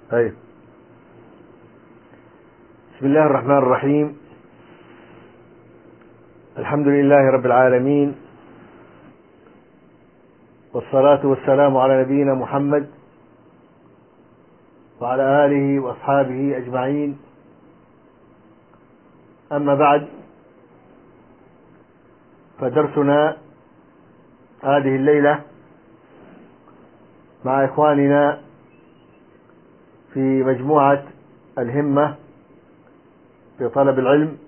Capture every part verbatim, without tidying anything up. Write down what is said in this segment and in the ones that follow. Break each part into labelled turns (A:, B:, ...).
A: طيب. بسم الله الرحمن الرحيم. الحمد لله رب العالمين، والصلاة والسلام على نبينا محمد وعلى آله وأصحابه أجمعين. أما بعد، فدرسنا هذه الليلة مع إخواننا في مجموعة الهمة في طلب العلم،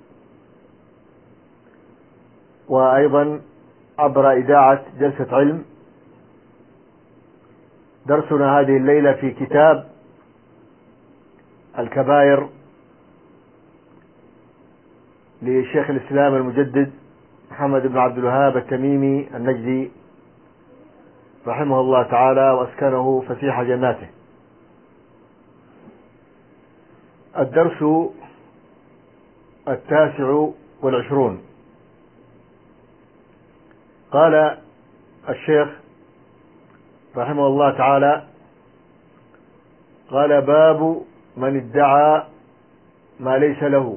A: وأيضا عبر إذاعة جلسة علم. درسنا هذه الليلة في كتاب الكبائر لشيخ الإسلام المجدد محمد بن عبد الوهاب التميمي النجدي رحمه الله تعالى وأسكنه فسيح جناته. الدرس التاسع والعشرون. قال الشيخ رحمه الله تعالى: قال: باب من ادعى ما ليس له،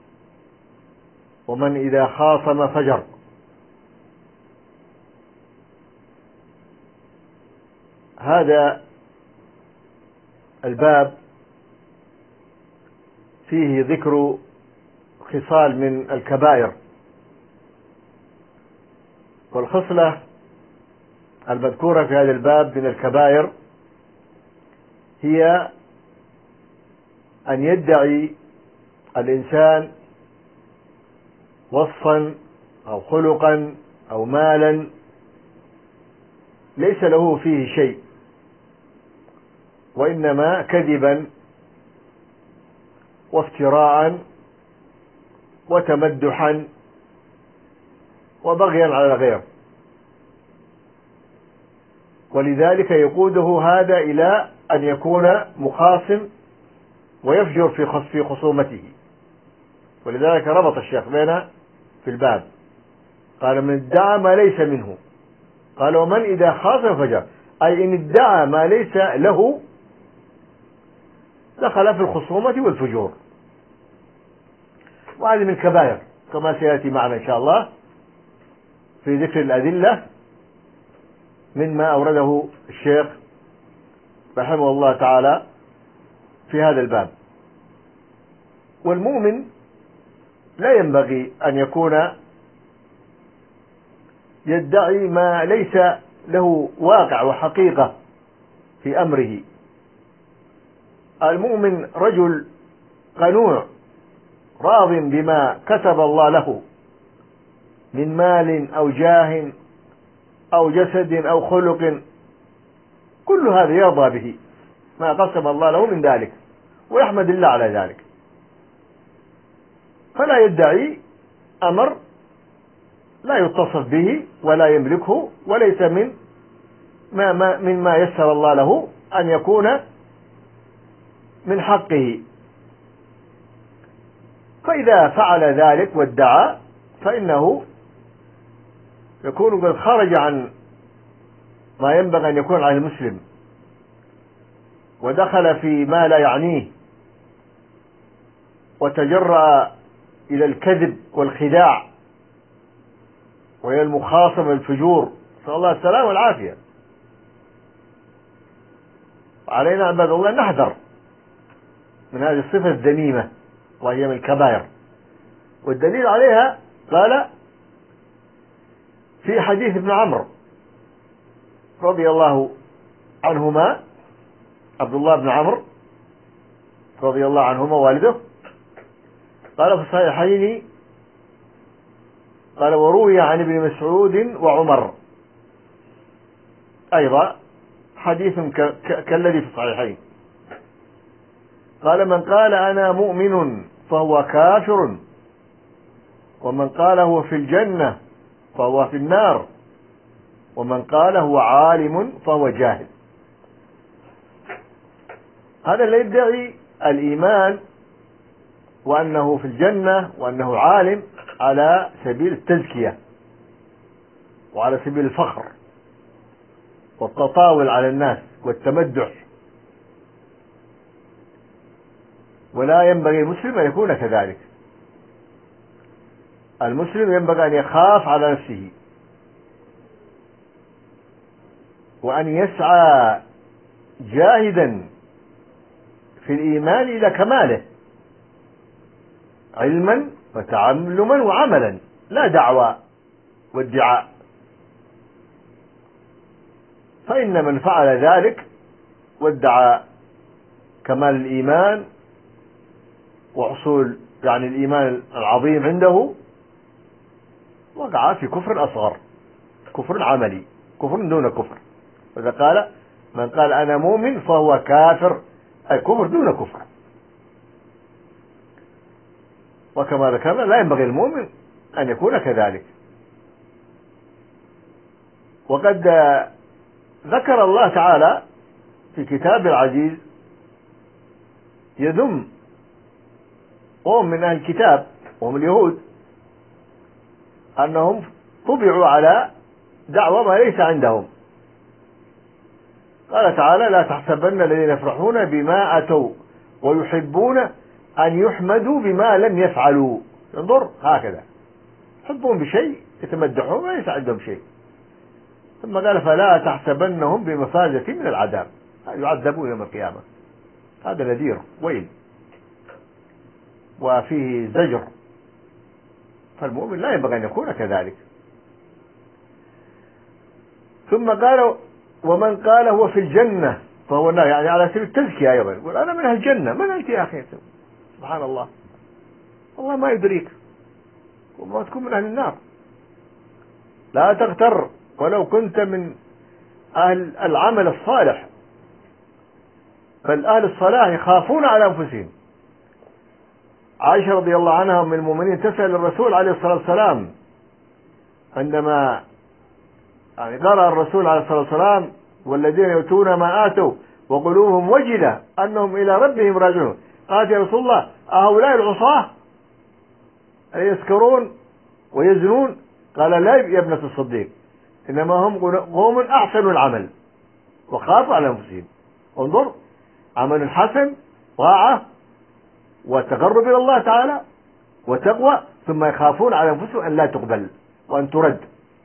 A: ومن إذا خاصم فجر. هذا الباب فيه ذكر خصال من الكبائر، والخصلة المذكورة في هذا الباب من الكبائر هي أن يدعي الإنسان وصفا أو خلقا أو مالا ليس له فيه شيء، وإنما كذبا وافتراء وتمدحا وبغيا على الغير، ولذلك يقوده هذا إلى أن يكون مخاصم ويفجر في في خصومته. ولذلك ربط الشيخ بين في الباب، قال: من ادعى ما ليس منه. قال: ومن إذا خاصم فجر، أي إن ادعى ما ليس له دخل في الخصومة والفجور، وهذه من الكبائر كما سيأتي معنا إن شاء الله في ذكر الأدلة مما أورده الشيخ رحمه الله تعالى في هذا الباب. والمؤمن لا ينبغي أن يكون يدعي ما ليس له واقع وحقيقة في أمره. المؤمن رجل قنوع راض بما كتب الله له من مال أو جاه أو جسد أو خلق، كل هذا يرضى به ما قسم الله له من ذلك ويحمد الله على ذلك، فلا يدعي أمر لا يتصف به ولا يملكه وليس من ما ما مما يسر الله له أن يكون من حقه. فإذا فعل ذلك وادعى فإنه يكون قد خرج عن ما ينبغي أن يكون على المسلم، ودخل في ما لا يعنيه، وتجرأ إلى الكذب والخداع وهي المخاصمة والفجور، نسأل الله السلامة والعافية. علينا عباد الله أن نحذر من هذه الصفة الذميمة وهي من الكبائر. والدليل عليها قال في حديث ابن عمرو رضي الله عنهما، عبد الله بن عمرو رضي الله عنهما والده، قال في الصحيحين، قال: وروي عن ابن مسعود وعمر أيضا حديث كالذي في الصحيحين، قال: من قال أنا مؤمن فهو كافر، ومن قال هو في الجنة فهو في النار، ومن قال هو عالم فهو جاهل. هذا اللي يدعي الإيمان وأنه في الجنة وأنه عالم على سبيل التزكية وعلى سبيل الفخر والتطاول على الناس والتمدح، ولا ينبغي المسلم أن يكون كذلك. المسلم ينبغي أن يخاف على نفسه وأن يسعى جاهدا في الإيمان إلى كماله علما وتعلما وعملا، لا دعوى وادعاء. فإن من فعل ذلك وادعى كمال الإيمان وحصول يعني الإيمان العظيم عنده وقع في كفر أصغر، كفر عملي، كفر دون كفر. وإذا قال من قال أنا مؤمن فهو كافر، أي كفر دون كفر. وكما ذكرنا لا ينبغي المؤمن أن يكون كذلك. وقد ذكر الله تعالى في كتاب العزيز يذم قوم من أهل الكتاب وهم اليهود أنهم طبعوا على دعوة ما ليس عندهم. قال تعالى لا تحسبن الذين يفرحون بما أتوا ويحبون أن يحمدوا بما لم يفعلوا. انظر هكذا يحبون بشيء يتمدحون وليس عندهم شيء. ثم قال فلا تحسبنهم بمفازة من العذاب، يعذبون يوم القيامة. هذا نذير ويل وفيه زجر، فالمؤمن لا ينبغي أن يكون كذلك. ثم قال ومن قال هو في الجنة فهو النار، يعني على سبيل التزكية أيضا، يقول أنا من أهل الجنة. من أنت يا أخي؟ سبحان الله، والله ما يدريك وما تكون من أهل النار. لا تغتر ولو كنت من أهل العمل الصالح، بل أهل الصلاح يخافون على أنفسهم. عائشة رضي الله عنها من المؤمنين تسأل الرسول عليه الصلاة والسلام عندما يعني قرأ الرسول عليه الصلاة والسلام والذين يؤتون ما آتوا وقلوبهم وجلة أنهم إلى ربهم راجعون، قالت يا رسول الله أهؤلاء العصاة يسكرون ويزنون؟ قال لا يا ابنة الصديق، إنما هم قوم أحسنوا العمل وخافوا على أنفسهم. انظر، عمل حسن، طاعة وتقرب إلى الله تعالى وتقوى، ثم يخافون على أنفسهم أن لا تقبل وأن ترد.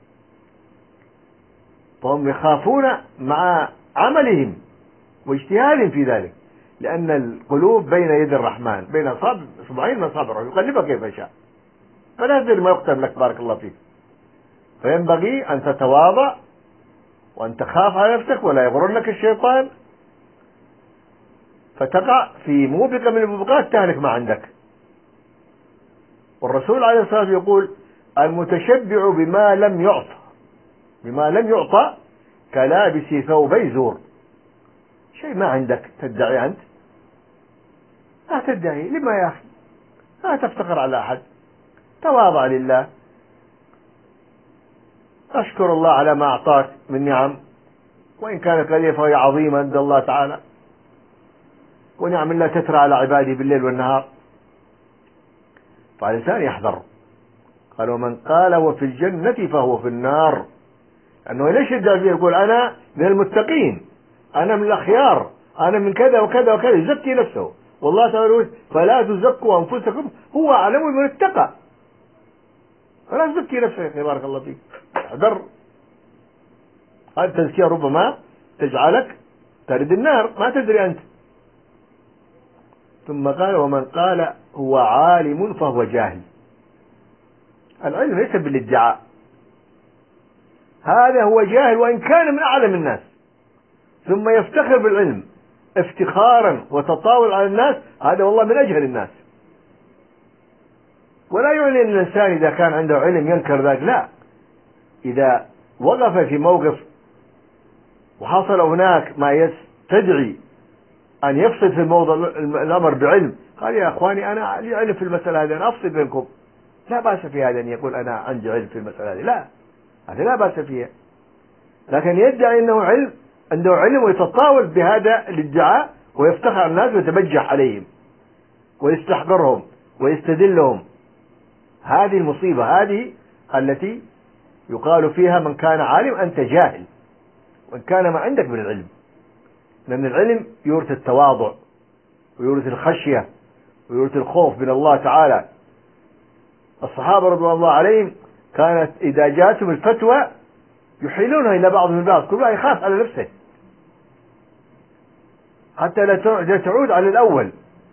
A: فهم يخافون مع عملهم واجتهادهم في ذلك، لأن القلوب بين يد الرحمن، بين أصابع أصبعين من أصابع الرحمن يقلبها كيف يشاء، فلا تدري ما يقتل لك بارك الله فيك. فينبغي أن تتواضع وأن تخاف على نفسك ولا يغرنك الشيطان فتقع في موبقة من الموبقات تهلك ما عندك. والرسول عليه الصلاة والسلام يقول المتشبع بما لم يعطى بما لم يعطى كلابس ثوبي زور. شيء ما عندك تدعي أنت، لا تدعي. لما يا أخي؟ لا تفتقر على أحد، تواضع لله، أشكر الله على ما أعطاك من نعم، وإن كانت قليلة فهي عظيمة عند الله تعالى، ونعم الله تترى على عباده بالليل والنهار. فالإنسان يحذر. قال ومن قال هو في الجنة فهو في النار، أنه ليش يدعي فيه يقول أنا من المتقين، أنا من الأخيار، أنا من كذا وكذا وكذا، يزكي نفسه. والله تعالى يقول فلا تزكوا أنفسكم هو أعلم من اتقى. فلا تزكي نفسك يا بارك الله فيك، احذر. هذه التزكية ربما تجعلك ترد النار، ما تدري أنت. ثم قال ومن قال هو عالم فهو جاهل. العلم ليس بالادعاء، هذا هو جاهل وإن كان من أعلم الناس، ثم يفتخر بالعلم افتخارا وتطاول على الناس، هذا والله من أجهل الناس. ولا يعني أن الإنسان إذا كان عنده علم ينكر ذلك، لا. إذا وقف في موقف وحصل هناك ما يستدعي أن يفصل في الموضوع الأمر بعلم، قال يا أخواني أنا لي علم في المسألة هذه، أنا أفصل بينكم، لا بأس في هذا أن يقول أنا عندي علم في المسألة هذه، لا، هذا لا بأس فيها. لكن يدعي أنه علم، عنده علم ويتطاول بهذا الادعاء ويفتخر الناس ويتبجح عليهم ويستحقرهم ويستدلهم، هذه المصيبة، هذه التي يقال فيها من كان عالم أنت جاهل، وإن كان ما عندك من العلم. لأن العلم يورث التواضع ويورث الخشية ويورث الخوف من الله تعالى. الصحابة رضي الله عليهم كانت إذا جاءتهم الفتوى يحيلونها إلى بعضهم البعض، كل واحد يخاف على نفسه حتى لا تعود على الأول،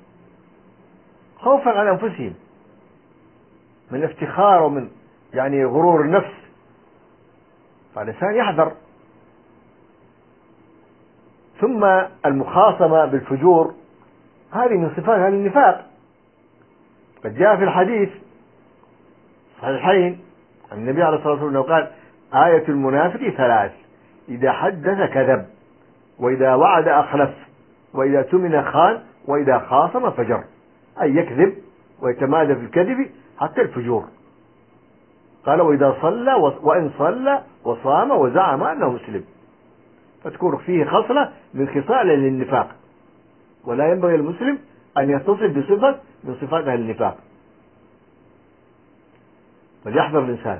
A: خوفا على أنفسهم من الافتخار ومن يعني غرور النفس. فالإنسان يحذر. ثم المخاصمة بالفجور هذه من صفات هذا النفاق. قد جاء في الحديث صحيحين عن النبي عليه الصلاة والسلام قال: آية المنافق ثلاث: إذا حدث كذب، وإذا وعد أخلف، وإذا تمن خان، وإذا خاصم فجر. أي يكذب ويتمادى في الكذب حتى الفجور. قال: وإذا صلى وإن صلى وصام وزعم أنه مسلم. فتكون فيه خصلة من خصال للنفاق، ولا ينبغي المسلم أن يتصف بصفة من صفات أهل النفاق، فليحذر الإنسان.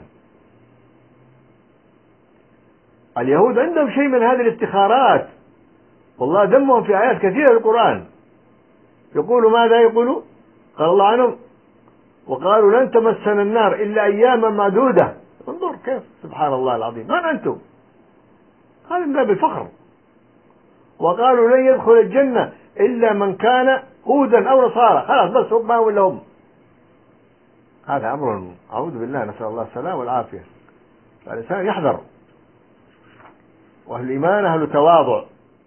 A: اليهود عندهم شيء من هذه الافتخارات، والله ذمهم في آيات كثيرة في القرآن. يقولوا ماذا يقولوا؟ قال الله عنهم: وقالوا لن تمسنا النار إلا أياما معدودة. انظر كيف، سبحان الله العظيم، من أنتم؟ هذا من باب الفخر. وقالوا لن يدخل الجنة إلا من كان هودا أو نصارى. خلاص بس هم ما ولا هم. هذا أمر أعوذ بالله، نسأل الله السلامة والعافية. فالإنسان يحذر. وأهل الإيمان أهل تواضع،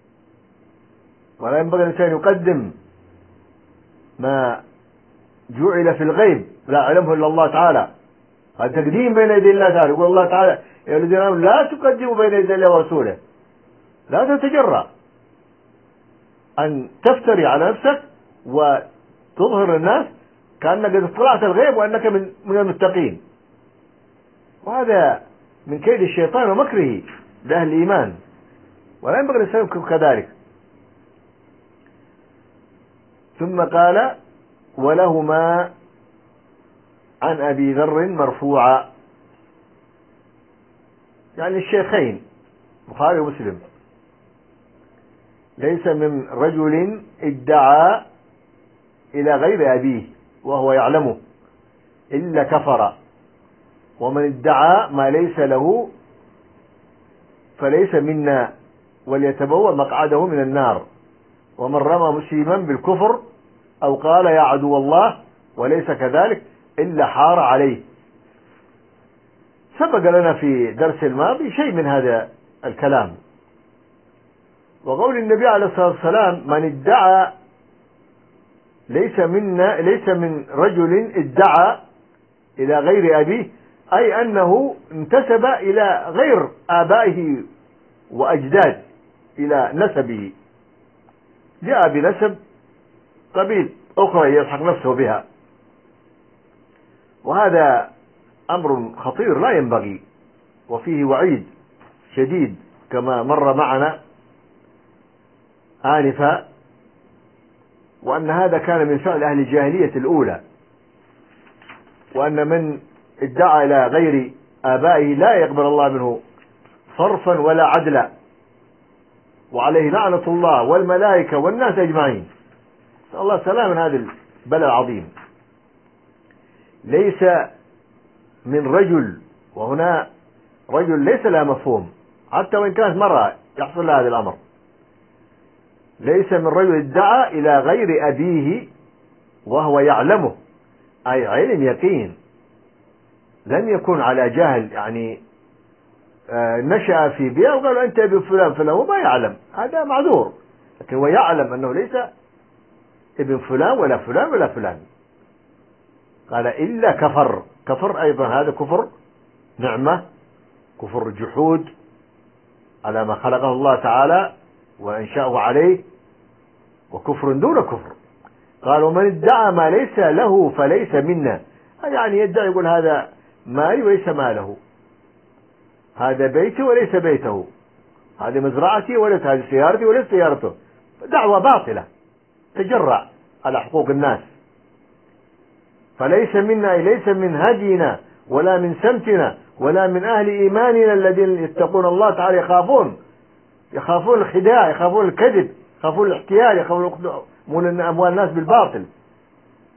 A: ولا ينبغي الإنسان يقدم ما جعل في الغيب لا يعلمه إلا الله تعالى. هذا تقديم بين يدي الله تعالى. يقول الله تعالى: يا الذين آمنوا لا تقدموا بين يدي الله ورسوله. لا تتجرأ أن تفتري على نفسك وتظهر للناس كأنك قد اطلعت الغيب وأنك من من المتقين. وهذا من كيد الشيطان ومكره لأهل الإيمان، ولا ينبغي الإنسان يكون كذلك. ثم قال: ولهما عن أبي ذر مرفوعا، يعني الشيخين البخاري ومسلم: ليس من رجل ادعى إلى غير أبيه وهو يعلمه إلا كفر، ومن ادعى ما ليس له فليس منا، وليتبوأ مقعده من النار. ومن رمى مسلما بالكفر أو قال يا عدو الله وليس كذلك إلا حار عليه. سبق لنا في درس الماضي شيء من هذا الكلام. وقول النبي عليه الصلاة والسلام: من ادعى ليس منا، ليس من رجل ادعى إلى غير أبيه، أي أنه انتسب إلى غير آبائه وأجداد، إلى نسبه، جاء بنسب قبيل أخرى يلحق نفسه بها. وهذا أمر خطير لا ينبغي، وفيه وعيد شديد كما مر معنا آنفا، وأن هذا كان من فعل أهل الجاهلية الأولى، وأن من ادعى إلى غير آبائه لا يقبل الله منه صرفا ولا عدلا، وعليه لعنة الله والملائكة والناس أجمعين. نسأل الله السلامة من هذا البلاء العظيم. ليس من رجل، وهنا رجل ليس لها مفهوم، حتى وإن كانت مرأة يحصل لها هذا الأمر. ليس من رجل ادعى إلى غير أبيه وهو يعلمه، أي علم يقين، لم يكن على جهل، يعني آه نشأ في بيئة وقالوا أنت ابن فلان فلان وما يعلم، هذا معذور. لكن هو يعلم أنه ليس ابن فلان ولا فلان ولا فلان. قال إلا كفر. كفر أيضا هذا كفر نعمة، كفر جحود على ما خلقه الله تعالى وإنشاءه عليه، وكفر دون كفر. قالوا من ادعى ما ليس له فليس منا، يعني يدعي يقول هذا مالي وليس ماله، هذا بيتي وليس بيته، هذه مزرعتي وليس، هذه سيارتي وليس سيارته. دعوة باطلة، تجرأ على حقوق الناس. فليس منا، ليس من هدينا ولا من سمتنا ولا من أهل إيماننا الذين يتقون الله تعالى، يخافون يخافون الخداع، يخافون الكذب، يخافون الاحتيال، يخافون أموال الناس بالباطل.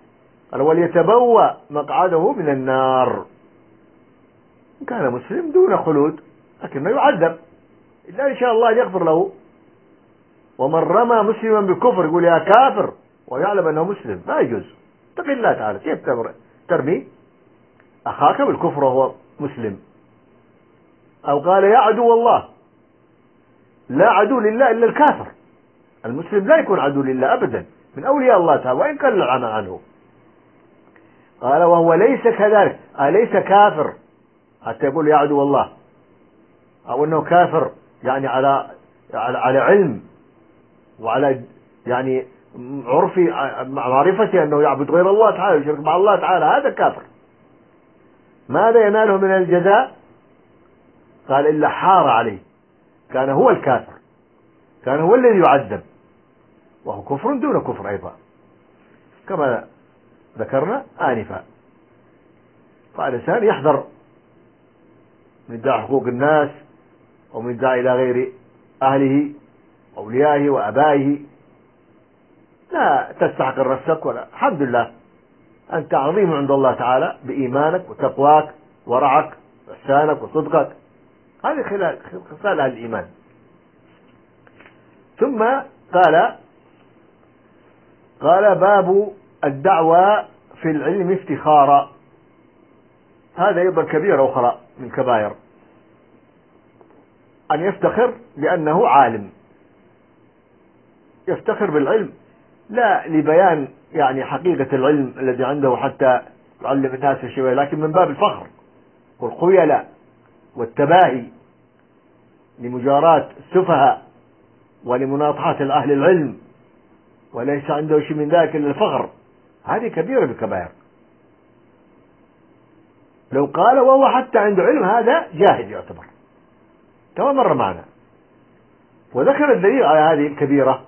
A: قال وليتبوأ مقعده من النار. إن كان مسلم دون خلود لكنه يعذب إلا إن شاء الله أن يغفر له. ومن رمى مسلما بالكفر يقول يا كافر ويعلم أنه مسلم ما يجوز. اتق الله تعالى، كيف ترمي أخاك بالكفر وهو مسلم؟ أو قال يا عدو الله، لا عدو لله إلا الكافر. المسلم لا يكون عدو لله أبدا، من أولياء الله تعالى وإن كان العمى عنه. قال وهو ليس كذلك، أليس كافر حتى يقول يا عدو الله، أو أنه كافر يعني على على علم وعلى يعني عرفي معرفتي أنه يعبد غير الله تعالى يشرك مع الله تعالى، هذا كافر. ماذا يناله من الجزاء؟ قال إلا حار عليه، كان هو الكافر، كان هو الذي يعذب، وهو كفر دون كفر أيضا كما ذكرنا آنفا. فالإنسان يحذر من ادعاء حقوق الناس ومن ادعاء إلى غير أهله أوليائه وأبائه. لا تستحقر نفسك، ولا الحمد لله أنت عظيم عند الله تعالى بإيمانك وتقواك ورعك وإحسانك وصدقك، هذه خصال أهل الإيمان. ثم قال قال باب الدعوة في العلم افتخارا. هذا أيضا كبيرة أخرى من كبائر، أن يفتخر بأنه عالم، يفتخر بالعلم لا لبيان يعني حقيقة العلم الذي عنده حتى يعلم الناس شيئا، لكن من باب الفخر والخيلاء والتباهي لمجاراة السفهاء ولمناطحة أهل العلم، وليس عنده شيء من ذلك إلا الفخر. هذه كبيرة بالكبائر. لو قال وهو حتى عنده علم هذا جاهل يعتبر، كما مر معنا. وذكر الدليل على هذه الكبيرة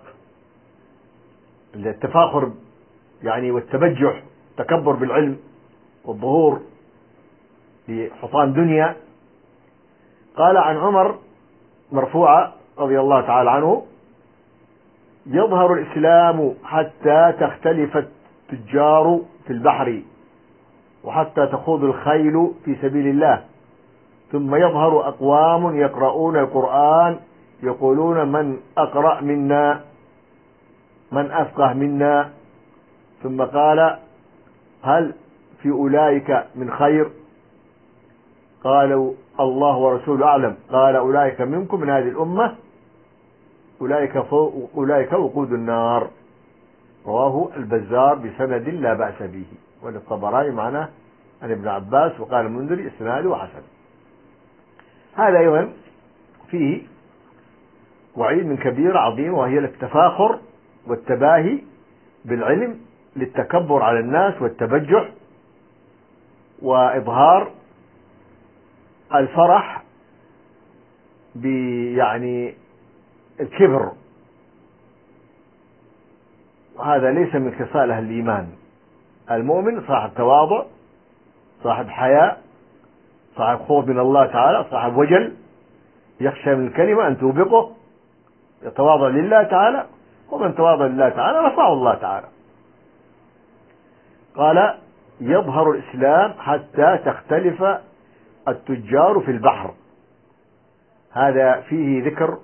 A: التفاخر يعني والتبجح، تكبر بالعلم والظهور لحطام دنيا. قال عن عمر مرفوعة رضي الله تعالى عنه: يظهر الإسلام حتى تختلف التجار في البحر وحتى تخوض الخيل في سبيل الله، ثم يظهر أقوام يقرؤون القرآن يقولون من أقرأ منا من أفقه منا. ثم قال: هل في أولئك من خير؟ قالوا: الله ورسوله أعلم. قال: أولئك منكم من هذه الأمة أولئك فوق أولئك وقود النار. رواه البزار بسند لا بأس به، وللطبراني معناه عن ابن عباس، وقال المنذري اسناده حسن. هذا أيضا فيه وعيد من كبيرة عظيمة، وهي التفاخر والتباهي بالعلم للتكبر على الناس والتبجح، وإظهار الفرح بيعني الكبر. هذا ليس من خصال أهل الإيمان. المؤمن صاحب تواضع، صاحب حياء، صاحب خوف من الله تعالى، صاحب وجل، يخشى من الكلمة أن توبقه، يتواضع لله تعالى، ومن تواضع لله تعالى رفعه الله تعالى. قال: يظهر الإسلام حتى تختلف التجار في البحر. هذا فيه ذكر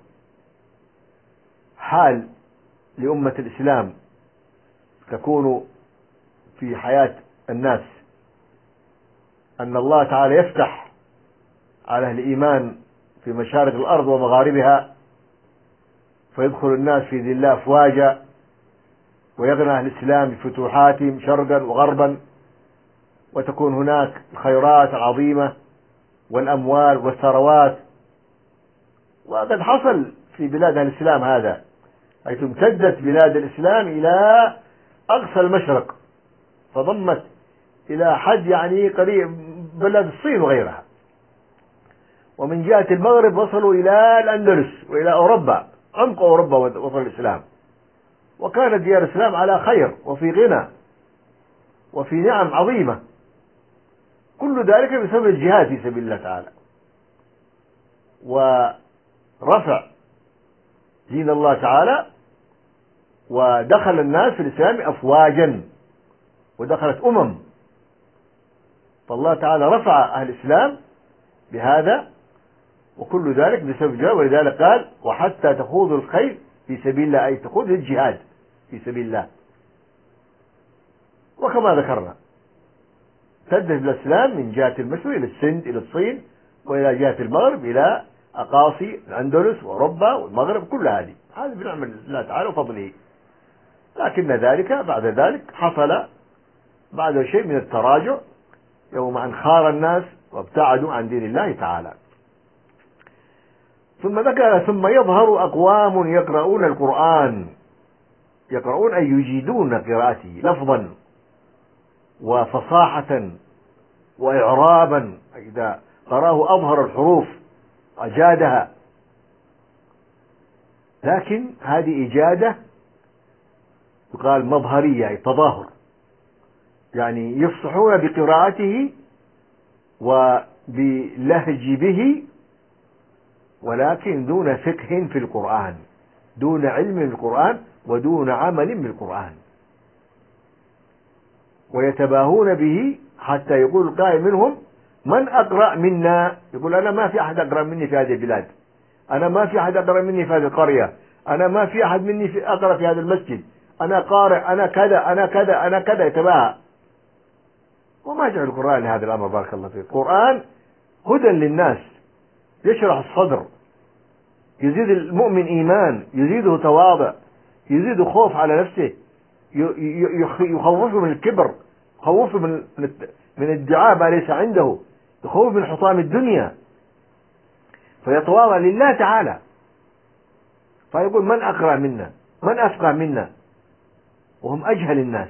A: حال لأمة الإسلام تكون في حياة الناس، أن الله تعالى يفتح على أهل الإيمان في مشارق الأرض ومغاربها، فيدخل الناس في دين الله أفواجا، ويغنى أهل الإسلام بفتوحاتهم شرقا وغربا، وتكون هناك الخيرات العظيمة والأموال والثروات. وقد حصل في بلاد أهل الإسلام هذا، حيث امتدت بلاد الإسلام إلى أقصى المشرق، فضمت إلى حد يعني قريب بلاد الصين وغيرها. ومن جهة المغرب وصلوا إلى الأندلس وإلى أوروبا، عمق أوروبا وصل الإسلام، وكانت ديار الإسلام على خير وفي غنى وفي نعم عظيمة، كل ذلك بسبب الجهاد في سبيل الله تعالى ورفع دين الله تعالى، ودخل الناس في الإسلام أفواجا ودخلت أمم. فالله تعالى رفع أهل الإسلام بهذا، وكل ذلك بسبب الجهاد. ولذلك قال وحتى تخوضوا الخيل في سبيل الله، أي تخوض الجهاد في سبيل الله. وكما ذكرنا تدرج الإسلام من جهة المشرق إلى السند إلى الصين، وإلى جهة المغرب إلى أقاصي الأندلس وأوروبا والمغرب، كل هذه هذا بنعمة الله تعالى وفضله. لكن ذلك بعد ذلك حصل بعد شيء من التراجع يوم أن خار الناس وابتعدوا عن دين الله تعالى. ثم ذكر ثم يظهر أقوام يقرؤون القرآن، يقرؤون أي يجيدون قراءته لفظا وفصاحة وإعرابا، إذا قرأه أظهر الحروف أجادها. لكن هذه إجادة يقال مظهرية، أي تظاهر، يعني يفصحون بقراءته وبلهج به، ولكن دون فقه في القرآن، دون علم بالقرآن ودون عمل بالقرآن، ويتباهون به حتى يقول القائل منهم من أقرأ منا، يقول أنا ما في أحد أقرأ مني في هذه البلاد، أنا ما في أحد أقرأ مني في هذه القرية، أنا ما في أحد مني في أقرأ في هذا المسجد، أنا قارئ، أنا كذا أنا كذا أنا كذا، يتباهى. وما جعل القرآن لهذا الأمر، بارك الله فيك. القرآن هدى للناس، يشرح الصدر، يزيد المؤمن إيمان، يزيده تواضع، يزيده خوف على نفسه، يخوفه من الكبر، يخوفه من من ادعاء ما ليس عنده، يخوف من حطام الدنيا، فيتواضع لله تعالى. فيقول من أقرأ منا، من أفقه منا، وهم أجهل الناس.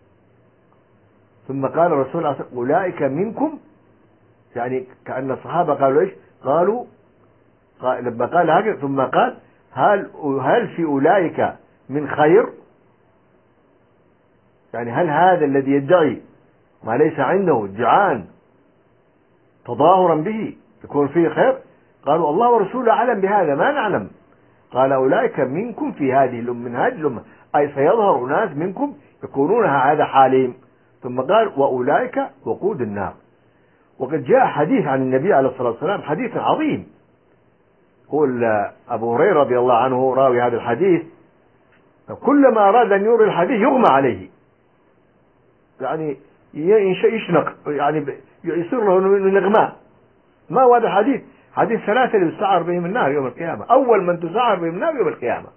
A: ثم قال الرسول عليه الصلاة والسلام أولئك منكم، يعني كأن الصحابة قالوا إيش؟ قالوا قال لما قال هكذا ثم قال هل هل في أولئك من خير؟ يعني هل هذا الذي يدعي ما ليس عنده ادعاء تظاهرا به يكون فيه خير؟ قالوا الله ورسوله أعلم بهذا، ما نعلم. قال أولئك منكم في هذه الأمة، من هذه الأمة، أي سيظهر ناس منكم يكونون هذا حالهم. ثم قال وأولئك وقود النار. وقد جاء حديث عن النبي عليه الصلاة والسلام، حديث عظيم، يقول أبو هريرة رضي الله عنه راوي هذا الحديث، كلما أراد أن يروي الحديث يغمى عليه، يعني يشنق، يعني يصير له من الإغماء. ما هو هذا الحديث؟ حديث ثلاثة اللي يستعر بهم النار يوم القيامة، أول من تسعر بهم النار يوم القيامة.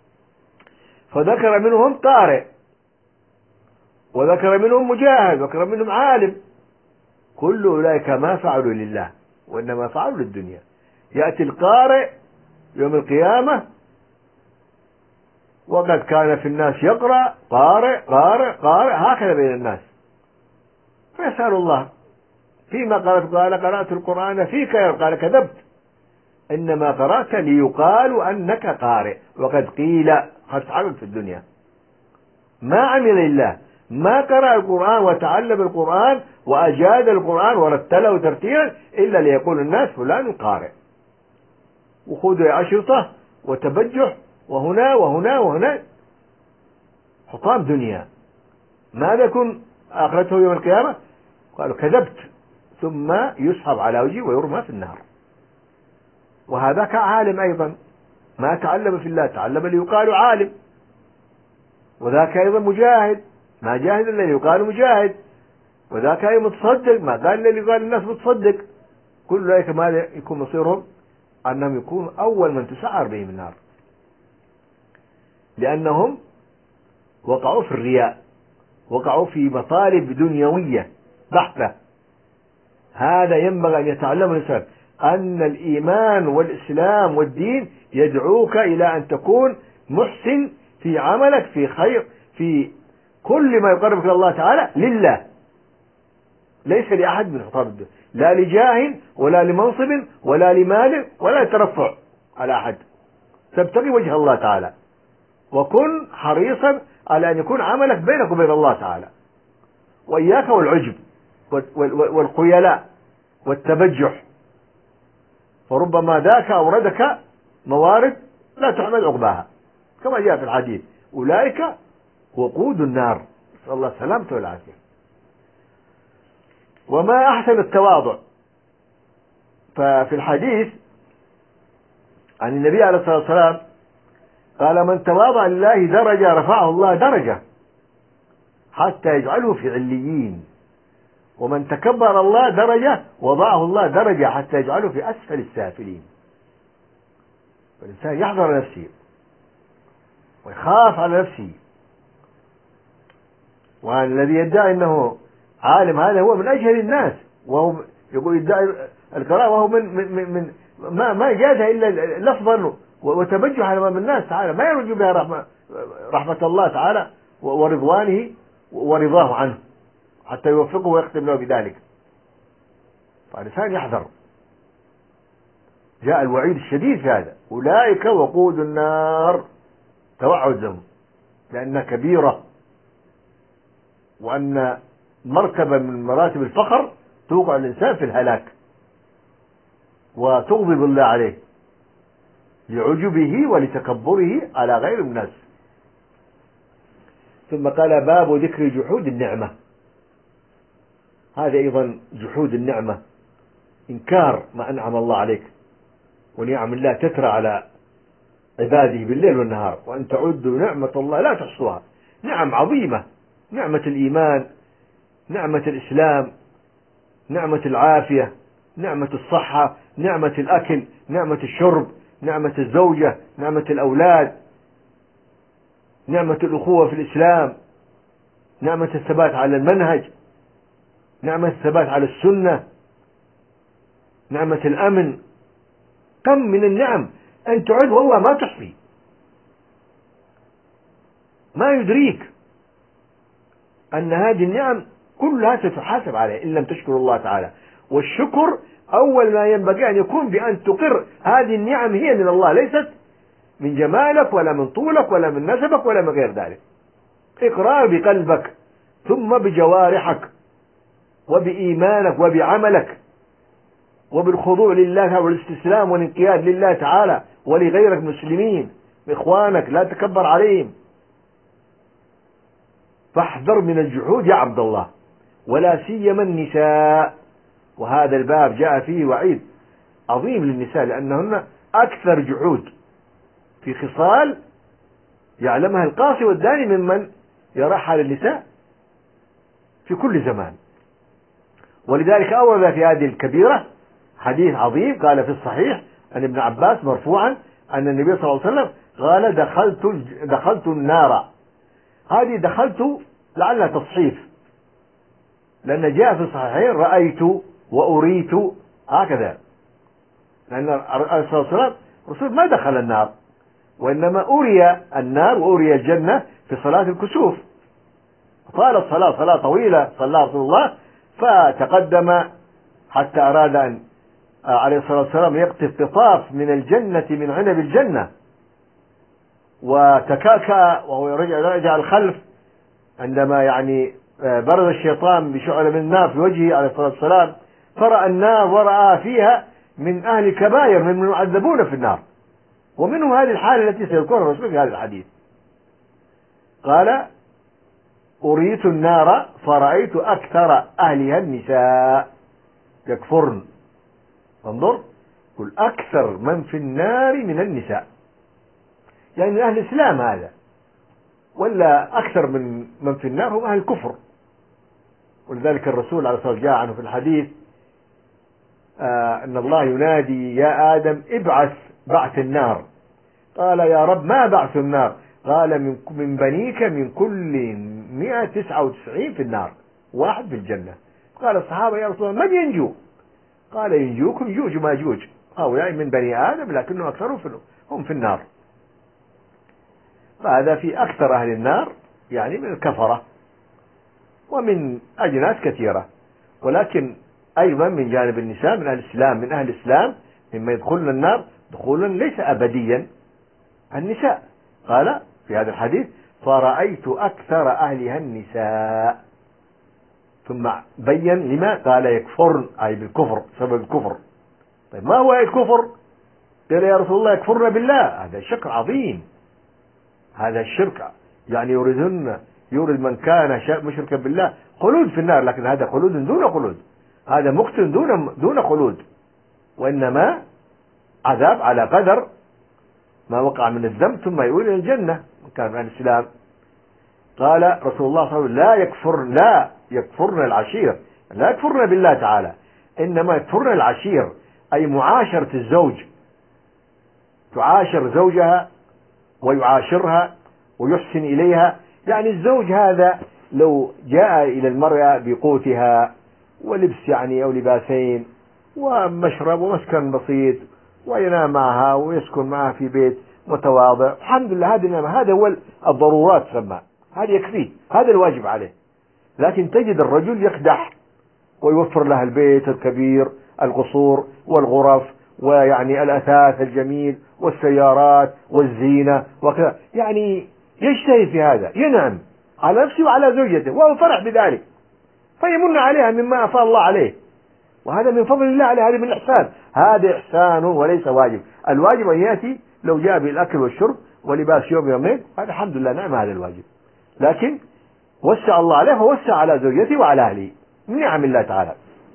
A: فذكر منهم قارئ، وذكر منهم مجاهد، وذكر منهم عالم، كل أولئك ما فعلوا لله وإنما فعلوا للدنيا. يأتي القارئ يوم القيامة وقد كان في الناس يقرأ قارئ قارئ قارئ هكذا بين الناس، فيسأل الله فيما قرأت؟ قال قرأت القرآن فيك، قال كذبت، إنما قرأت ليقال أنك قارئ، وقد قيل قد فعلت في الدنيا. ما عمل لله، ما قرأ القرآن وتعلم القرآن وأجاد القرآن ورتله ترتيلا إلا ليقول الناس فلان قارئ، وخذوا أشرطة وتبجح وهنا وهنا وهنا، حطام دنيا. ماذا يكون آخرته يوم القيامة؟ قالوا كذبت، ثم يسحب على وجهه ويرمى في النار. وهذا كعالم أيضا ما تعلم في الله، تعلم ليقال عالم. وذاك أيضا مجاهد، ما جاهد إلا ليقال مجاهد. وذاك أيضا متصدق، ما قال إلا ليقال الناس متصدق. كل ذلك ماذا يكون مصيرهم؟ أنهم يكونوا أول من تسعر بهم النار، لأنهم وقعوا في الرياء، وقعوا في مطالب دنيوية بحتة. هذا ينبغي أن يتعلم الإنسان، أن الإيمان والإسلام والدين يدعوك إلى أن تكون محسن في عملك، في خير، في كل ما يقربك إلى الله تعالى لله، ليس لأحد من خطاب الدنيا، لا لجاه ولا لمنصب ولا لمال ولا لترفع على أحد، تبتغي وجه الله تعالى. وكن حريصا على أن يكون عملك بينك وبين الله تعالى، وإياك والعجب والخيلاء والتبجح، فربما ذاك أوردك موارد لا تحمد عقباها، كما جاء في الحديث أولئك وقود النار. نسأل الله السلامة والعافية. وما أحسن التواضع. ففي الحديث عن النبي عليه الصلاة والسلام قال: من تواضع لله درجة رفعه الله درجة حتى يجعله في عليين، ومن تكبر الله درجة وضعه الله درجة حتى يجعله في أسفل السافلين. فالإنسان يحذر نفسه ويخاف على نفسه. والذي يدعي أنه عالم هذا هو من أجهل الناس، وهو يقول يدعي القراءة وهو من, من, من, من ما ما جازها إلا لفظا وتبجح أمام الناس تعالى، ما يرجو بها رحمة, رحمة الله تعالى ورضوانه ورضاه عنه حتى يوفقه ويختم له بذلك. فالإنسان يحذر. جاء الوعيد الشديد في هذا: أولئك وقود النار، توعد لهم، لأنها كبيرة، وأن مرتبة من مراتب الفخر توقع الإنسان في الهلاك وتغضب الله عليه لعجبه ولتكبره على غير الناس. ثم قال: باب ذكر جحود النعمة. هذا أيضا جحود النعمة، إنكار ما أنعم الله عليك، ونعم الله تترى على عباده بالليل والنهار، وأن تعدوا نعمة الله لا تحصوها. نعم عظيمة: نعمة الإيمان، نعمة الإسلام، نعمة العافية، نعمة الصحة، نعمة الأكل، نعمة الشرب، نعمة الزوجة، نعمة الأولاد، نعمة الأخوة في الإسلام، نعمة الثبات على المنهج، نعمة الثبات على السنة، نعمة الأمن. كم من النعم أن تعد والله ما تحصي، ما يدريك أن هذه النعم كلها ستحاسب عليها إن لم تشكر الله تعالى. والشكر أول ما ينبغي أن يكون بأن تقر هذه النعم هي من الله، ليست من جمالك ولا من طولك ولا من نسبك ولا من غير ذلك. إقرار بقلبك ثم بجوارحك وبإيمانك وبعملك وبالخضوع لله والاستسلام والانقياد لله تعالى ولغيرك مسلمين إخوانك، لا تكبر عليهم. فاحذر من الجحود يا عبد الله، ولا سيما النساء. وهذا الباب جاء فيه وعيد عظيم للنساء، لأنهن أكثر جحود في خصال يعلمها القاصي والداني ممن يرى حال النساء في كل زمان. ولذلك أورد في هذه الكبيرة حديث عظيم قال في الصحيح عن ابن عباس مرفوعا أن النبي صلى الله عليه وسلم قال: دخلت دخلت النار. هذه دخلت لعلها تصحيف، لأن جاء في الصحيحين رأيت وأريت هكذا، لأن الرسول صلى الله عليه وسلم رسول ما دخل النار، وإنما أري النار وأري الجنة في صلاة الكسوف. طال الصلاة صلاة طويلة صلى رسول الله، فتقدم حتى أراد أن عليه الصلاة والسلام يقطف قطاف من الجنة من عنب الجنة، وتكاكأ وهو رجع رجع الخلف عندما يعني برز الشيطان بشعلة من النار في وجهه عليه الصلاة والسلام، فرأى النار ورأى فيها من أهل الكبائر من المعذبون في النار. ومنهم هذه الحالة التي سيذكرها الرسول في هذا الحديث. قال: أريت النار فرأيت أكثر أهلها النساء يكفرن. انظر، قل أكثر من في النار من النساء، يعني من أهل الإسلام هذا، ولا أكثر من من في النار هم أهل الكفر. ولذلك الرسول عليه الصلاة والسلام جاء عنه في الحديث آه أن الله ينادي: يا آدم ابعث بعث النار. قال: يا رب ما بعث النار؟ قال: من من بنيك من كل مئة تسعة وتسعين في النار، واحد في الجنة. قال الصحابة: يا رسول الله من ينجو؟ قال: ينجوكم يوج ماجوج، هؤلاء من بني آدم لكنهم أكثرهم هم في النار. فهذا في أكثر أهل النار يعني من الكفرة ومن أجناس كثيرة، ولكن أيضا من جانب النساء من أهل الإسلام من أهل الإسلام مما يدخلن النار دخولا ليس أبديا النساء. قال في هذا الحديث: فرأيت أكثر أهلها النساء. ثم بين لما قال: يكفرن، أي بالكفر، سبب الكفر. طيب ما هو الكفر؟ قال: يا رسول الله يكفرن بالله. هذا شرك عظيم، هذا الشرك، يعني يريدن يورد من كان مشركا بالله خلود في النار، لكن هذا خلود دون خلود، هذا مقت دون دون خلود، وإنما عذاب على قدر ما وقع من الذنب ثم يؤول إلى الجنة من كان عن الإسلام. قال رسول الله صلى الله عليه وسلم لا يكفر لا يكفرن العشير، لا يكفرن بالله تعالى، إنما يكفرن العشير أي معاشرة الزوج، تعاشر زوجها ويعاشرها ويحسن إليها. يعني الزوج هذا لو جاء إلى المرأة بقوتها ولبس يعني أو لباسين ومشرب ومسكن بسيط وينام معها ويسكن معها في بيت متواضع، الحمد لله، هذه النعمة، هذا هو الضرورات تسمى، هذا يكفيه، هذا الواجب عليه. لكن تجد الرجل يقدح ويوفر لها البيت الكبير، القصور والغرف ويعني الأثاث الجميل والسيارات والزينة وكذا، يعني يجتهد في هذا، ينعم على نفسه وعلى زوجته وهو فرح بذلك، فيمن عليها مما أفاء الله عليه، وهذا من فضل الله عليه، هذا من الإحسان، هذا إحسان وليس واجب. الواجب أن يأتي لو جاء بالأكل والشرب ولباس يوم يومين، هذا الحمد لله نعم، هذا الواجب. لكن وسع الله عليه فوسع على زوجته وعلى أهله من نعم الله تعالى،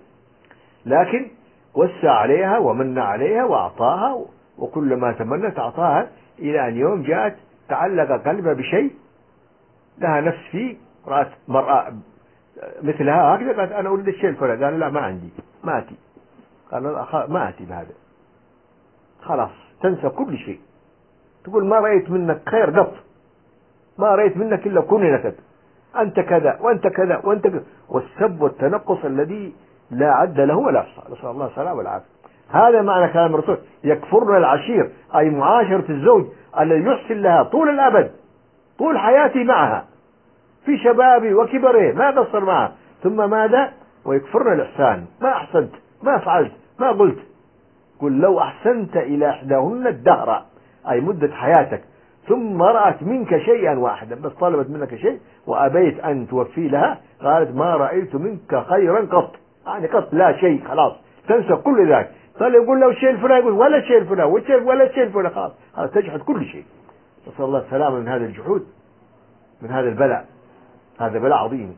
A: لكن وسع عليها ومن عليها وأعطاها، وكل ما تمنت أعطاها، إلى أن يوم جاءت تعلق قلبها بشيء لها نفس فيه، رأت مرأة مثلها هكذا قالت أنا أريد الشيء الفلاني، قال لا ما عندي، ما أتي، قال ما أتي بهذا، خلاص تنسى كل شيء، تقول ما رأيت منك خير قط، ما رأيت منك إلا كوني نكد، أنت كذا وأنت كذا وأنت كذا، والسب والتنقص الذي لا عد له ولا أحصى، نسأل الله السلامة والعافية. هذا معنى كلام الرسول، يكفرن العشير أي معاشرة الزوج الذي يحسن لها طول الأبد، طول حياتي معها في شبابي وكبره ما قصر معها، ثم ماذا؟ ويكفرن الإحسان، ما أحسنت، ما فعلت، ما قلت، قل لو أحسنت إلى إحداهن الدهر أي مدة حياتك، ثم رأت منك شيئا واحدا، بس طلبت منك شيء وأبيت أن توفي لها، قالت ما رأيت منك خيرا قط، يعني قط لا شيء، خلاص تنسى كل ذلك. طيب يقول له الشيء الفلاني، يقول ولا الشيء الفلاني ولا الشيء الفلاني، خلاص هذا تجحد كل شيء. نسأل الله السلامة من هذا الجحود، من هذا البلاء، هذا بلاء عظيم.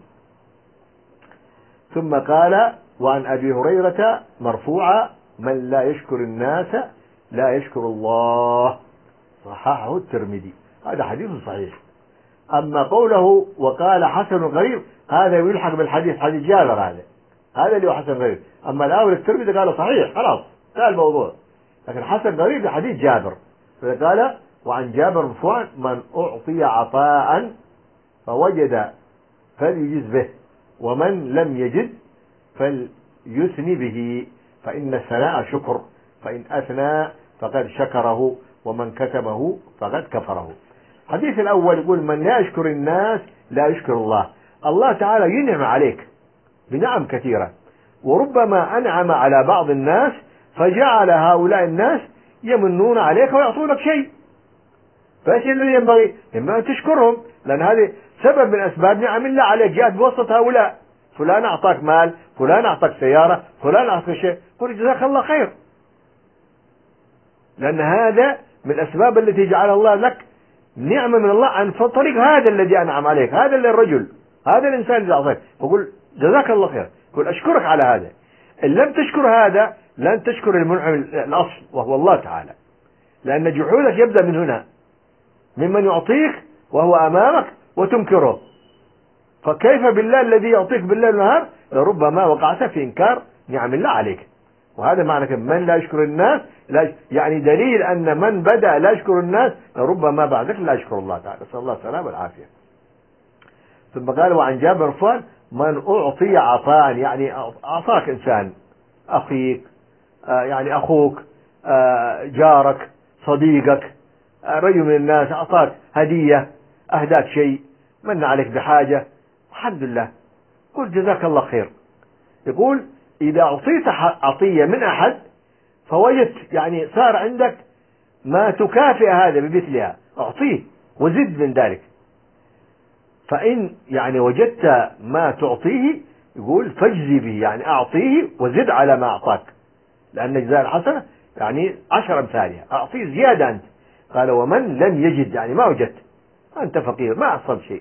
A: ثم قال وعن أبي هريرة مرفوعا من لا يشكر الناس لا يشكر الله، صححه الترمذي، هذا حديث صحيح. أما قوله وقال حسن غريب، هذا يلحق بالحديث حديث جابر، هذا هذا اللي هو حسن غريب. أما الأول الترمذي قال صحيح، خلاص انتهى الموضوع، لكن حسن غريب لحديث جابر، فقال وعن جابر مرفوعا من أعطي عطاء فوجد فليجز به، ومن لم يجد فليثني به، فإن الثناء شكر، فإن أثنى فقد شكره، ومن كتمه فقد كفره. الحديث الأول يقول من لا يشكر الناس لا يشكر الله. الله تعالى ينعم عليك بنعم كثيرة، وربما أنعم على بعض الناس فجعل هؤلاء الناس يمنون عليك ويعطونك شيء، فايش الذي ينبغي؟ إما أن تشكرهم، لأن هذه سبب من أسباب نعم الله عليك، جاءت بوسط هؤلاء، فلان أعطاك مال، فلان أعطاك سيارة، فلان أعطاك شيء، قل جزاك الله خير، لأن هذا من الأسباب التي جعلها الله لك نعمة من الله عن طريق هذا الذي أنعم عليك، هذا الرجل، هذا الإنسان الذي أعطاك، فقل جزاك الله خير، قل أشكرك على هذا. إن لم تشكر هذا لن تشكر المنعم الأصل وهو الله تعالى، لأن جحودك يبدأ من هنا، ممن يعطيك وهو أمامك وتنكره، فكيف بالله الذي يعطيك بالله والنهار؟ لربما وقعت في إنكار نعم الله عليك. وهذا معنى من لا يشكر الناس لا، يعني دليل أن من بدأ لا يشكر الناس لربما بعدك لا يشكر الله تعالى، نسأل الله السلامة والعافية. ثم قال وعن جابر مرفوعا من أعطي عطاء، يعني أعطاك إنسان، أخيك آه يعني أخوك آه جارك صديقك آه رجل من الناس أعطاك هدية، أهداك شيء، من عليك بحاجة، الحمد لله، قل جزاك الله خير. يقول إذا أعطيت عطية من أحد فوجدت يعني صار عندك ما تكافئ هذا بمثلها، أعطيه وزد من ذلك، فإن يعني وجدت ما تعطيه يقول فاجزي به، يعني أعطيه وزد على ما أعطاك، لأن جزاء الحسنة يعني عشر أمثالها، أعطيه زيادة أنت. قال ومن لم يجد، يعني ما وجدت، أنت فقير ما أحصل شيء،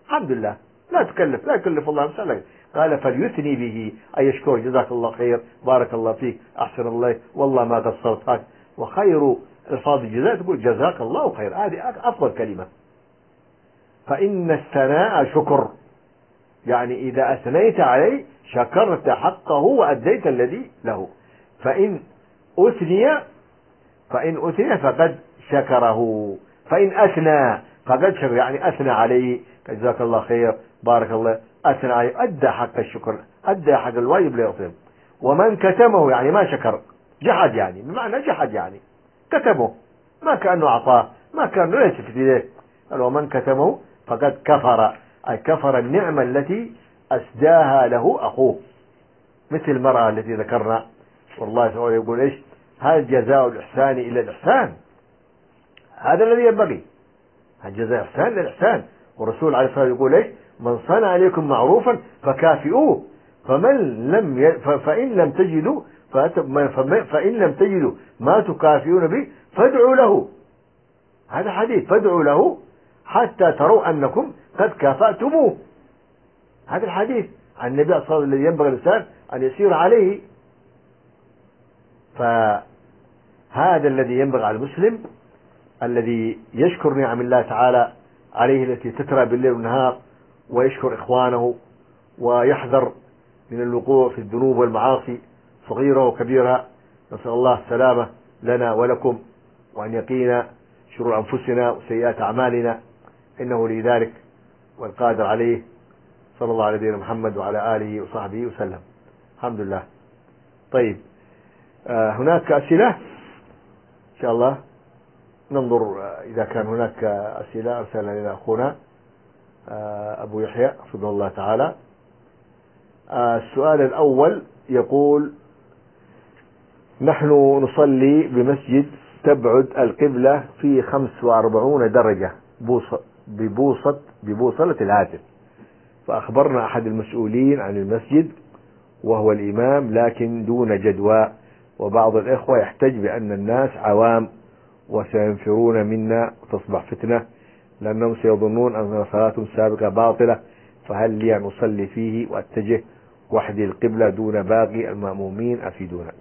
A: الحمد لله، لا تكلف، لا يكلف الله نفسا. قال فليثني به، أي يشكر، جزاك الله خير، بارك الله فيك، أحسن الله، والله ما قصرت. وخير الفاظ الجزاء تقول جزاك الله خير، هذه أفضل كلمة. فإن الثناء شكر، يعني إذا أثنيت عليه شكرت حقه وأديت الذي له. فإن أثني فإن أثني فقد شكره، فإن أثنى فقد شكر، يعني أثنى عليه، جزاك الله خير، بارك الله، أثنى عليه، أدى حق الشكر، أدى حق الواجب ليصيب. ومن كتمه يعني ما شكر، جحد، يعني بمعنى جحد، يعني كتمه، ما كأنه أعطاه، ما كأنه ليس في يديه. قال ومن كتمه فقد كفر، أي كفر النعمة التي أسداها له أخوه، مثل المرأة التي ذكرنا. والله تعالى يقول إيش؟ هل جزاء الإحسان إلا الإحسان؟ هذا الذي ينبغي، هل جزاء الإحسان إلا الإحسان. والرسول عليه الصلاة والسلام يقول إيش؟ من صنع عليكم معروفا فكافئوه، فمن لم ي... فإن لم تجدوا فإن لم تجدوا ما تكافئون به فادعوا له. هذا حديث، فادعوا له حتى تروا أنكم قد كافأتموه. هذا الحديث عن النبي صلى الله عليه وسلم الذي ينبغي الإنسان أن يسير عليه. فهذا الذي ينبغي على المسلم الذي يشكر نعم الله تعالى عليه التي تترى بالليل والنهار، ويشكر إخوانه، ويحذر من الوقوع في الذنوب والمعاصي صغيرة وكبيرة. نسأل الله السلامة لنا ولكم، وأن يقينا شرور أنفسنا وسيئات أعمالنا، إنه لذلك والقادر عليه. صلى الله على نبينا محمد وعلى آله وصحبه وسلم. الحمد لله. طيب، آه هناك أسئلة إن شاء الله، ننظر آه إذا كان هناك أسئلة أرسلنا لنا أخونا آه أبو يحيى حفظه الله تعالى. آه السؤال الأول يقول: نحن نصلي بمسجد تبعد القبلة في خمس وأربعون درجة ببوصة ببوصلة الهاتف، فأخبرنا أحد المسؤولين عن المسجد وهو الإمام لكن دون جدوى، وبعض الإخوة يحتج بأن الناس عوام وسينفرون منا وتصبح فتنة لأنهم سيظنون أن صلاتهم السابقة باطلة، فهل لي أن أصلي فيه وأتجه وحدي القبلة دون باقي المأمومين؟ أفيدونا.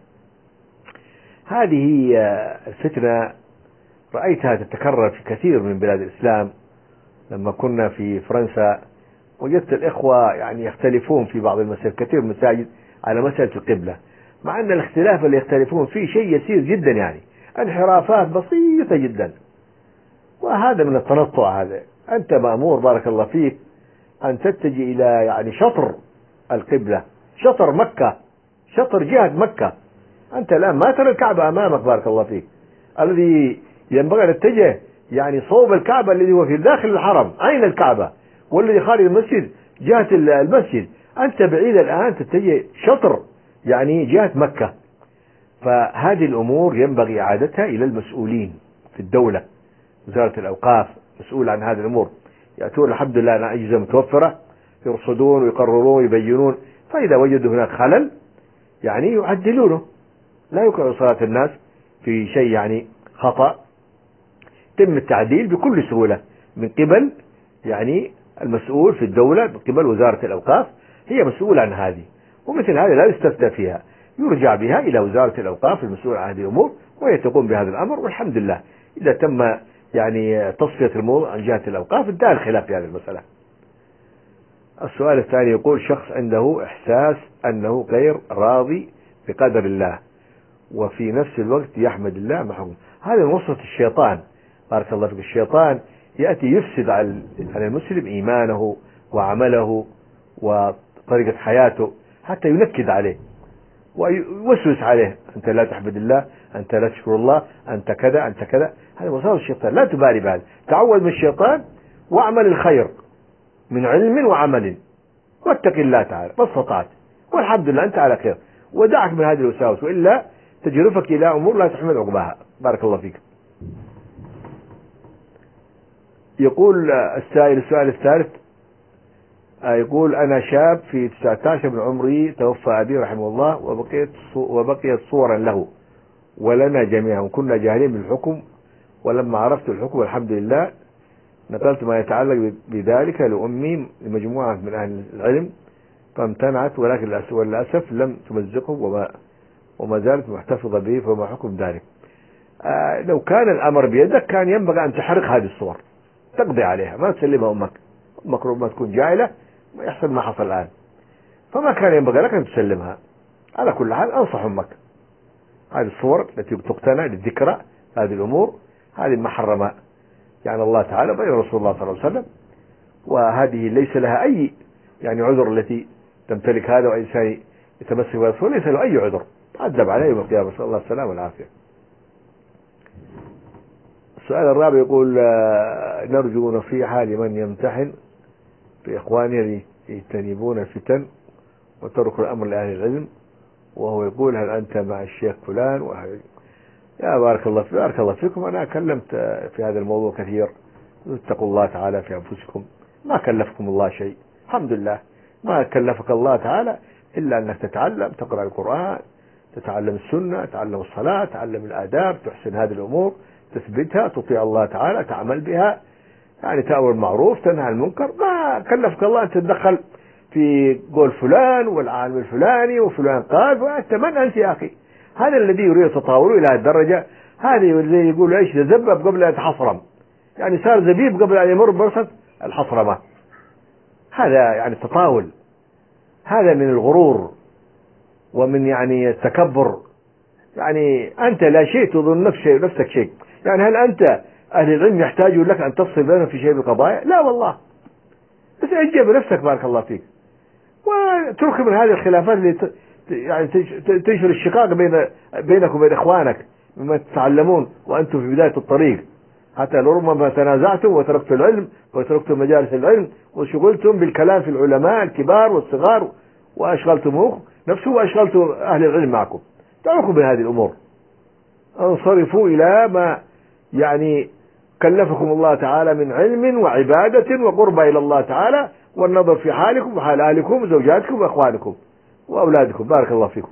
A: هذه الفتنة رأيتها تتكرر في كثير من بلاد الإسلام. لما كنا في فرنسا وجدت الإخوة يعني يختلفون في بعض المساجد، كثير من المساجد على مسألة القبلة، مع أن الاختلاف اللي يختلفون فيه شيء يسير جدا، يعني انحرافات بسيطة جدا، وهذا من التنطع. هذا أنت مأمور بارك الله فيك أن تتجه إلى يعني شطر القبلة، شطر مكة، شطر جهة مكة. أنت الآن ما ترى الكعبة أمامك بارك الله فيك، الذي ينبغي أن تتجه يعني صوب الكعبة الذي هو في داخل الحرم، أين الكعبة؟ والذي خارج المسجد جهة المسجد. أنت بعيد الآن تتجه شطر يعني جهة مكة. فهذه الأمور ينبغي إعادتها إلى المسؤولين في الدولة، وزارة الأوقاف مسؤول عن هذه الأمور، يأتون الحمد لله على أجهزة متوفرة، يرصدون ويقررون ويبينون، فإذا وجدوا هناك خلل يعني يعدلونه، لا يقع صلاة الناس في شيء يعني خطأ، تم التعديل بكل سهولة من قبل يعني المسؤول في الدولة، من قبل وزارة الأوقاف، هي مسؤولة عن هذه، ومثل هذه لا يستفتى فيها، يرجع بها إلى وزارة الأوقاف المسؤولة عن هذه الأمور، وهي تقوم بهذا الأمر. والحمد لله إذا تم يعني تصفية الموضوع عن جهة الأوقاف انتهى الخلاف في هذه المسألة. السؤال الثاني يقول: شخص عنده إحساس أنه غير راضي بقدر الله وفي نفس الوقت يحمد الله مع حكمه. هذا من وصفة الشيطان بارك الله فيك. الشيطان يأتي يفسد على المسلم إيمانه وعمله وطريقة حياته حتى ينكد عليه ويوسوس عليه: أنت لا تحمد الله، أنت لا تشكر الله، أنت كذا، أنت كذا. هذا وصفة الشيطان، لا تبالي بهذا، تعوذ من الشيطان واعمل الخير من علم وعمل واتق الله تعالى ما استطعت، والحمد لله أنت على خير، ودعك من هذه الوساوس، وإلا تجرفك إلى أمور لا تحمد عقباها. بارك الله فيك. يقول السائل السؤال الثالث، يقول: أنا شاب في تسعة عشر من عمري، توفى أبي رحمه الله وبقيت وبقيت صورا له ولنا جميعا، وكنا جاهلين بالحكم، ولما عرفت الحكم الحمد لله نقلت ما يتعلق بذلك لأمي لمجموعة من أهل العلم فامتنعت، ولكن للأسف لم تمزقه وما, وما زالت محتفظة به، فما حكم ذلك؟ آه لو كان الأمر بيدك كان ينبغي أن تحرق هذه الصور، تقضي عليها، ما تسلمها أمك. أمك ربما تكون جاهلة يحصل ما حصل الآن، فما كان ينبغي لك أن تسلمها. على كل حال أنصح أمك، هذه الصور التي تقتنى للذكرى هذه الأمور هذه محرمة يعني الله تعالى بين رسول الله صلى الله عليه وسلم، وهذه ليس لها أي يعني عذر التي تمتلك هذا، وإنسان يتمسك بالرسول ليس له أي عذر، تعذب عليه يوم القيامة، نسأل الله السلامة والعافية. السؤال الرابع يقول نرجو نصيحة لمن يمتحن في إخوانه يجتنبون الفتن وترك الأمر لأهل العلم، وهو يقول هل أنت مع الشيخ فلان؟ يا بارك الله فيك، بارك الله فيكم. أنا كلمت في هذا الموضوع كثير، اتقوا الله تعالى في أنفسكم، ما كلفكم الله شيء، الحمد لله ما كلفك الله تعالى إلا أنك تتعلم، تقرأ القرآن، تتعلم السنة، تتعلم الصلاة، تتعلم الآداب، تحسن هذه الأمور، تثبتها، تطيع الله تعالى، تعمل بها، يعني تأمر المعروف، تنهى عن المنكر. ما كلفك الله أن تتدخل في قول فلان والعالم الفلاني وفلان قال، وأنت من أنت يا أخي؟ هذا الذي يريد تطاوله إلى الدرجة هذه، الذي يقول ايش تذبب قبل أن يتحصرم، يعني صار زبيب قبل أن يمر برصة الحصرمة. هذا يعني تطاول، هذا من الغرور ومن يعني التكبر. يعني أنت لا شيء تظن نفسك شيء، يعني هل أنت أهل العلم يحتاجون لك أن تفصل بينهم في شيء بالقضايا؟ لا والله، بس اجب بنفسك بارك الله فيك، وترك من هذه الخلافات اللي يعني تنشر الشقاق بين بينك وبين إخوانك مما تتعلمون وأنتم في بداية الطريق، حتى لربما تنازعتم وتركتم العلم وتركتم مجالس العلم وشغلتم بالكلام في العلماء الكبار والصغار، وأشغلتم نفسه وأشغلتم أهل العلم معكم. تعرفوا بهذه الأمور، انصرفوا إلى ما يعني كلفكم الله تعالى من علم وعبادة وقربة إلى الله تعالى، والنظر في حالكم وحال أهلكم وزوجاتكم وأخوانكم وأولادكم. بارك الله فيكم.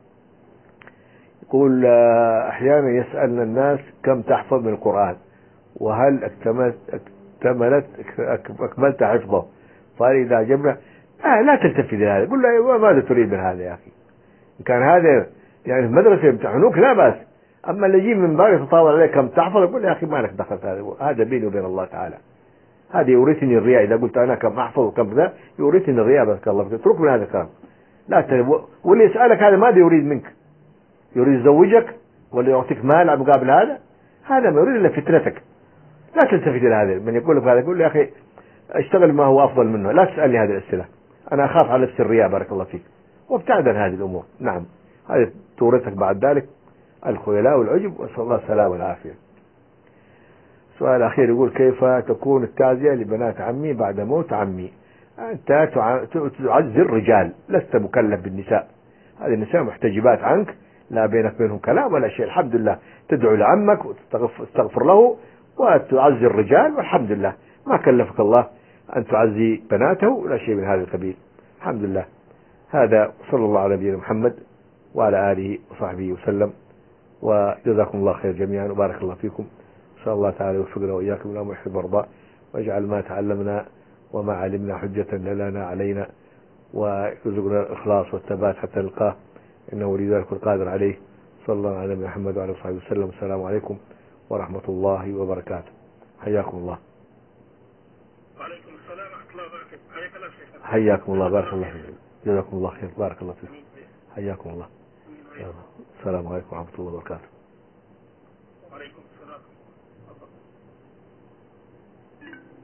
A: يقول أحيانا يسألنا الناس كم تحفظ من القرآن، وهل اكتملت اكتملت أكملت حفظه؟ قال إذا جبنا آه لا تلتفت إلى هذا، قل له ماذا تريد من هذا يا أخي؟ إن كان هذا يعني في مدرسة يمتحنوك لا بأس، أما اللي يجي من باب يتطاول عليك كم تحفظ، يقول يا أخي ما لك دخل هذا، هذا بيني وبين الله تعالى، هذا يورثني الرياء. إذا قلت أنا كم أحفظ وكم ذا يورثني الرياء، بارك الله فيك، اترك من هذا الكلام. لا تلو... واللي يسألك هذا ماذا يريد منك؟ يريد يزوجك ولا يعطيك مال مقابل هذا؟ هذا ما يريد إلا فتنتك. لا تلتفت إلى هذا، من يقول لك هذا يقول يا أخي اشتغل ما هو أفضل منه، لا تسألني هذه الأسئلة، أنا أخاف على نفس الرياء بارك الله فيك، وابتعد عن هذه الأمور. نعم هذه تورثك بعد ذلك الخيلاء والعجب، وأسأل الله السلامة والعافية. سؤال أخير يقول كيف تكون التعزية لبنات عمي بعد موت عمي؟ أنت تعزي الرجال، لست مكلف بالنساء، هذه النساء محتجبات عنك، لا بينك بينهم كلام ولا شيء، الحمد لله. تدعو لعمك وتستغفر له وتعزي الرجال، والحمد لله ما كلفك الله أن تعزي بناته ولا شيء من هذا القبيل، الحمد لله. هذا صلى الله على نبينا محمد وعلى آله وصحبه وسلم، وجزاكم الله خير جميعا وبارك الله فيكم. إن شاء الله تعالى يوفقنا وإياكم إلى ما يحب ويرضى، واجعل ما تعلمنا وما علمنا حجة لنا علينا، ويرزقنا الإخلاص والثبات حتى نلقاه، إنه ولي ذلك القادر عليه. صلى الله على نبينا محمد وعلى آله وصحبه وسلم. السلام عليكم ورحمة الله وبركاته. حياكم الله.
B: وعليكم السلام ورحمة الله وبركاته. حياك الله شيخ.
A: حياكم الله، بارك الله فيكم، جزاكم الله خير، بارك الله فيكم، حياكم الله. السلام عليكم ورحمة الله وبركاته.
B: وعليكم السلام.